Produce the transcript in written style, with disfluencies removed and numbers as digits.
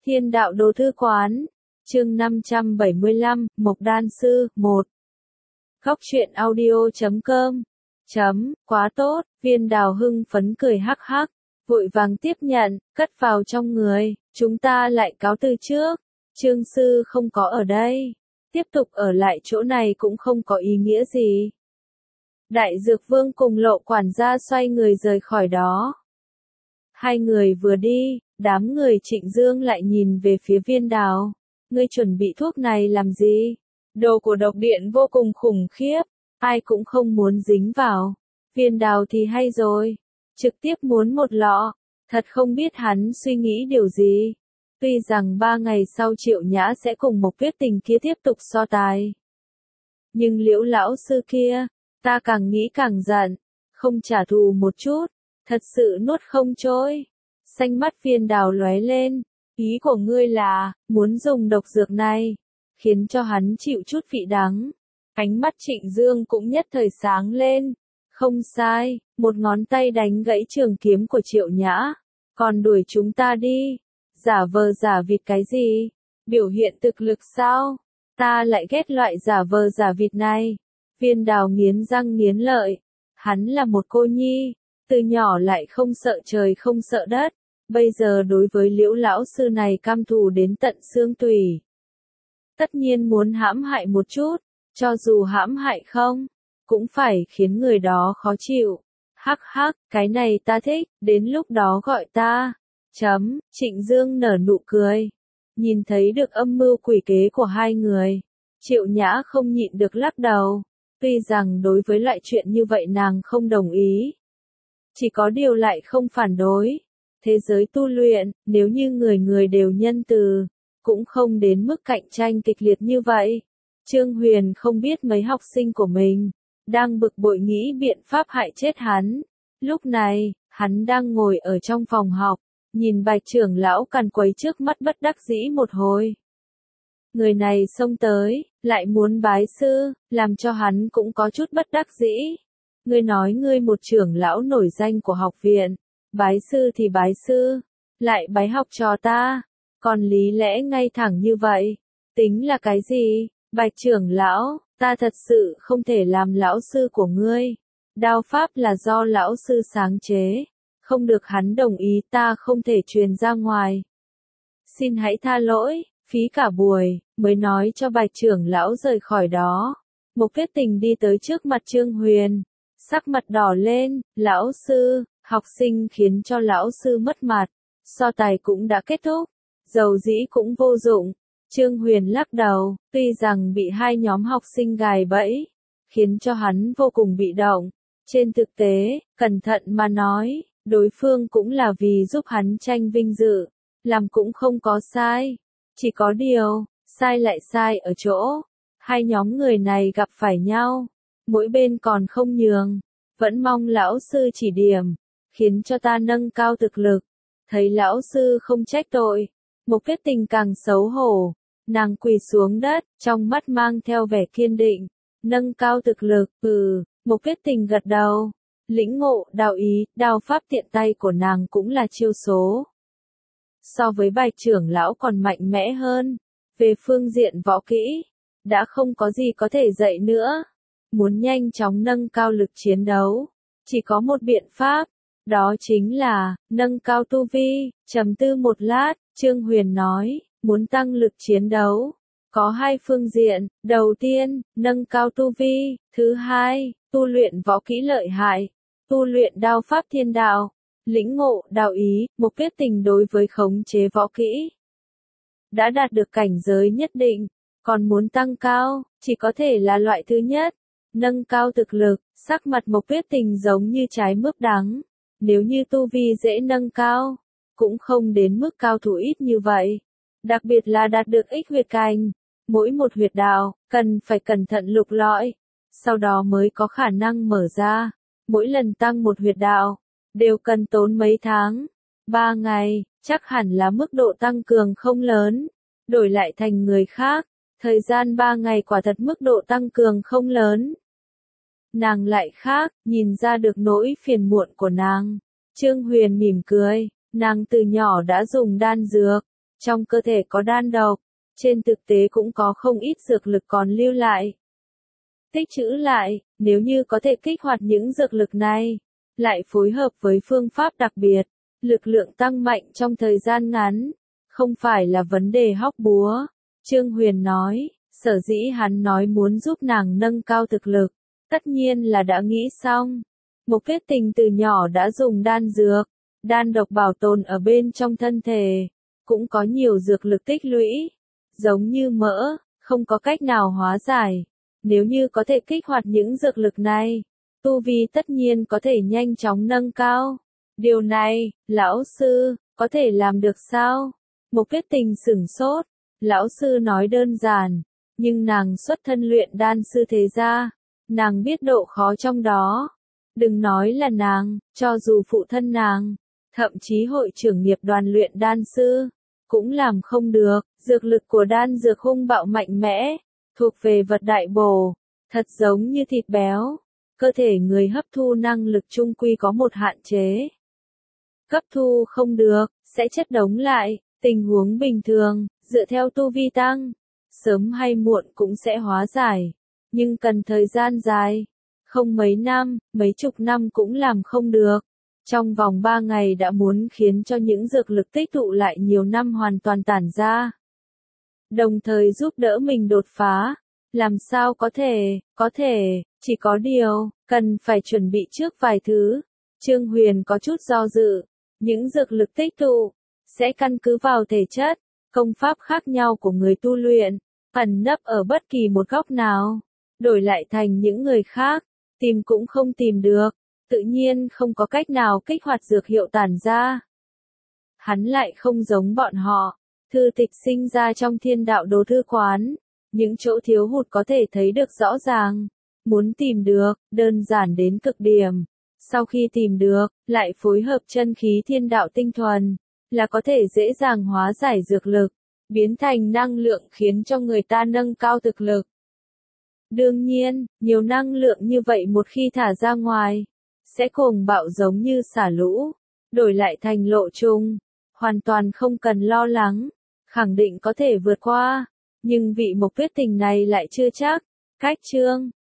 Thiên đạo đồ thư quán, chương 575, Mộc Đan Sư, 1. Góc truyện audio.com. Quá tốt, Viên Đào hưng phấn cười hắc hắc, vội vàng tiếp nhận, cất vào trong người, chúng ta lại cáo từ trước, Trương Sư không có ở đây, tiếp tục ở lại chỗ này cũng không có ý nghĩa gì. Đại Dược Vương cùng Lộ quản gia xoay người rời khỏi đó. Hai người vừa đi, đám người Trịnh Dương lại nhìn về phía Viên Đào. Ngươi chuẩn bị thuốc này làm gì? Đồ của độc điện vô cùng khủng khiếp, ai cũng không muốn dính vào. Viên Đào thì hay rồi, trực tiếp muốn một lọ, thật không biết hắn suy nghĩ điều gì. Tuy rằng 3 ngày sau Triệu Nhã sẽ cùng Mộc Viết Tình kia tiếp tục so tài. Nhưng Liễu lão sư kia, ta càng nghĩ càng giận, không trả thù một chút, thật sự nuốt không trôi. Xanh mắt Viên Đào lóe lên, ý của ngươi là, muốn dùng độc dược này, khiến cho hắn chịu chút vị đắng. Ánh mắt Trịnh Dương cũng nhất thời sáng lên, không sai, một ngón tay đánh gãy trường kiếm của Triệu Nhã, còn đuổi chúng ta đi, giả vờ giả vịt cái gì, biểu hiện thực lực sao, ta lại ghét loại giả vờ giả vịt này. Viên Đào nghiến răng nghiến lợi, hắn là một cô nhi, từ nhỏ lại không sợ trời không sợ đất, bây giờ đối với Liễu lão sư này cam thù đến tận xương tủy. Tất nhiên muốn hãm hại một chút, cho dù hãm hại không, cũng phải khiến người đó khó chịu. Hắc hắc, cái này ta thích, đến lúc đó gọi ta. Trịnh Dương nở nụ cười. Nhìn thấy được âm mưu quỷ kế của hai người, Triệu Nhã không nhịn được lắc đầu. Tuy rằng đối với loại chuyện như vậy nàng không đồng ý, chỉ có điều lại không phản đối. Thế giới tu luyện, nếu như người người đều nhân từ, cũng không đến mức cạnh tranh kịch liệt như vậy. Trương Huyền không biết mấy học sinh của mình, đang bực bội nghĩ biện pháp hại chết hắn. Lúc này, hắn đang ngồi ở trong phòng học, nhìn Bạch trưởng lão càn quấy trước mắt bất đắc dĩ một hồi. Người này xông tới, lại muốn bái sư, làm cho hắn cũng có chút bất đắc dĩ. Ngươi nói ngươi một trưởng lão nổi danh của học viện, bái sư thì bái sư, lại bái học trò ta, còn lý lẽ ngay thẳng như vậy, tính là cái gì? Bạch trưởng lão, ta thật sự không thể làm lão sư của ngươi. Đao pháp là do lão sư sáng chế, không được hắn đồng ý ta không thể truyền ra ngoài. Xin hãy tha lỗi, phí cả buổi, mới nói cho Bạch trưởng lão rời khỏi đó. Mộc Viết Tình đi tới trước mặt Trương Huyền, sắc mặt đỏ lên, lão sư, học sinh khiến cho lão sư mất mặt, so tài cũng đã kết thúc, dầu dĩ cũng vô dụng. Trương Huyền lắc đầu, tuy rằng bị hai nhóm học sinh gài bẫy, khiến cho hắn vô cùng bị động. Trên thực tế, cẩn thận mà nói, đối phương cũng là vì giúp hắn tranh vinh dự, làm cũng không có sai. Chỉ có điều, sai lại sai ở chỗ, hai nhóm người này gặp phải nhau, mỗi bên còn không nhường, vẫn mong lão sư chỉ điểm, khiến cho ta nâng cao thực lực. Thấy lão sư không trách tội, Mộc Viết Tình càng xấu hổ, nàng quỳ xuống đất, trong mắt mang theo vẻ kiên định, nâng cao thực lực, Mộc Viết Tình gật đầu, lĩnh ngộ đạo ý, đao pháp tiện tay của nàng cũng là chiêu số. So với Bạch trưởng lão còn mạnh mẽ hơn, về phương diện võ kỹ, đã không có gì có thể dạy nữa. Muốn nhanh chóng nâng cao lực chiến đấu, chỉ có một biện pháp, đó chính là, nâng cao tu vi. Trầm tư một lát, Trương Huyền nói, muốn tăng lực chiến đấu, có hai phương diện, đầu tiên, nâng cao tu vi, thứ hai, tu luyện võ kỹ lợi hại, tu luyện đao pháp thiên đạo, lĩnh ngộ đạo ý. Mộc Viết Tình đối với khống chế võ kỹ đã đạt được cảnh giới nhất định, còn muốn tăng cao, chỉ có thể là loại thứ nhất, nâng cao thực lực. Sắc mặt Mộc Viết Tình giống như trái mướp đắng, nếu như tu vi dễ nâng cao, cũng không đến mức cao thủ ít như vậy, đặc biệt là đạt được ích huyệt cảnh, mỗi một huyệt đạo, cần phải cẩn thận lục lọi, sau đó mới có khả năng mở ra, mỗi lần tăng một huyệt đạo, đều cần tốn mấy tháng, 3 ngày, chắc hẳn là mức độ tăng cường không lớn, đổi lại thành người khác, thời gian 3 ngày quả thật mức độ tăng cường không lớn. Nàng lại khác, nhìn ra được nỗi phiền muộn của nàng. Trương Huyền mỉm cười, nàng từ nhỏ đã dùng đan dược, trong cơ thể có đan độc, trên thực tế cũng có không ít dược lực còn lưu lại. Tích trữ lại, nếu như có thể kích hoạt những dược lực này, lại phối hợp với phương pháp đặc biệt, lực lượng tăng mạnh trong thời gian ngắn, không phải là vấn đề hóc búa. Trương Huyền nói, sở dĩ hắn nói muốn giúp nàng nâng cao thực lực, tất nhiên là đã nghĩ xong. Mục Tuyết Tình từ nhỏ đã dùng đan dược, đan độc bảo tồn ở bên trong thân thể, cũng có nhiều dược lực tích lũy, giống như mỡ, không có cách nào hóa giải. Nếu như có thể kích hoạt những dược lực này, tu vi tất nhiên có thể nhanh chóng nâng cao. Điều này, lão sư, có thể làm được sao? Mục Tuyết Tình sửng sốt, lão sư nói đơn giản, nhưng nàng xuất thân luyện đan sư thế gia, nàng biết độ khó trong đó. Đừng nói là nàng, cho dù phụ thân nàng, thậm chí hội trưởng nghiệp đoàn luyện đan sư, cũng làm không được. Dược lực của đan dược hung bạo mạnh mẽ, thuộc về vật đại bổ, thật giống như thịt béo. Cơ thể người hấp thu năng lực chung quy có một hạn chế. Hấp thu không được, sẽ chất đống lại. Tình huống bình thường, dựa theo tu vi tăng, sớm hay muộn cũng sẽ hóa giải, nhưng cần thời gian dài, không mấy năm, mấy chục năm cũng làm không được. Trong vòng 3 ngày đã muốn khiến cho những dược lực tích tụ lại nhiều năm hoàn toàn tản ra, đồng thời giúp đỡ mình đột phá. Làm sao có thể, chỉ có điều, cần phải chuẩn bị trước vài thứ. Trương Huyền có chút do dự, những dược lực tích tụ sẽ căn cứ vào thể chất, công pháp khác nhau của người tu luyện, ẩn nấp ở bất kỳ một góc nào, đổi lại thành những người khác, tìm cũng không tìm được, tự nhiên không có cách nào kích hoạt dược hiệu tản ra. Hắn lại không giống bọn họ, thư tịch sinh ra trong Thiên Đạo Đồ Thư Quán, những chỗ thiếu hụt có thể thấy được rõ ràng, muốn tìm được, đơn giản đến cực điểm. Sau khi tìm được, lại phối hợp chân khí thiên đạo tinh thuần, là có thể dễ dàng hóa giải dược lực, biến thành năng lượng khiến cho người ta nâng cao thực lực. Đương nhiên, nhiều năng lượng như vậy một khi thả ra ngoài, sẽ cuồng bạo giống như xả lũ, đổi lại thành lộ trùng, hoàn toàn không cần lo lắng, khẳng định có thể vượt qua, nhưng vị Mộc Tuyết Tình này lại chưa chắc. Cách chương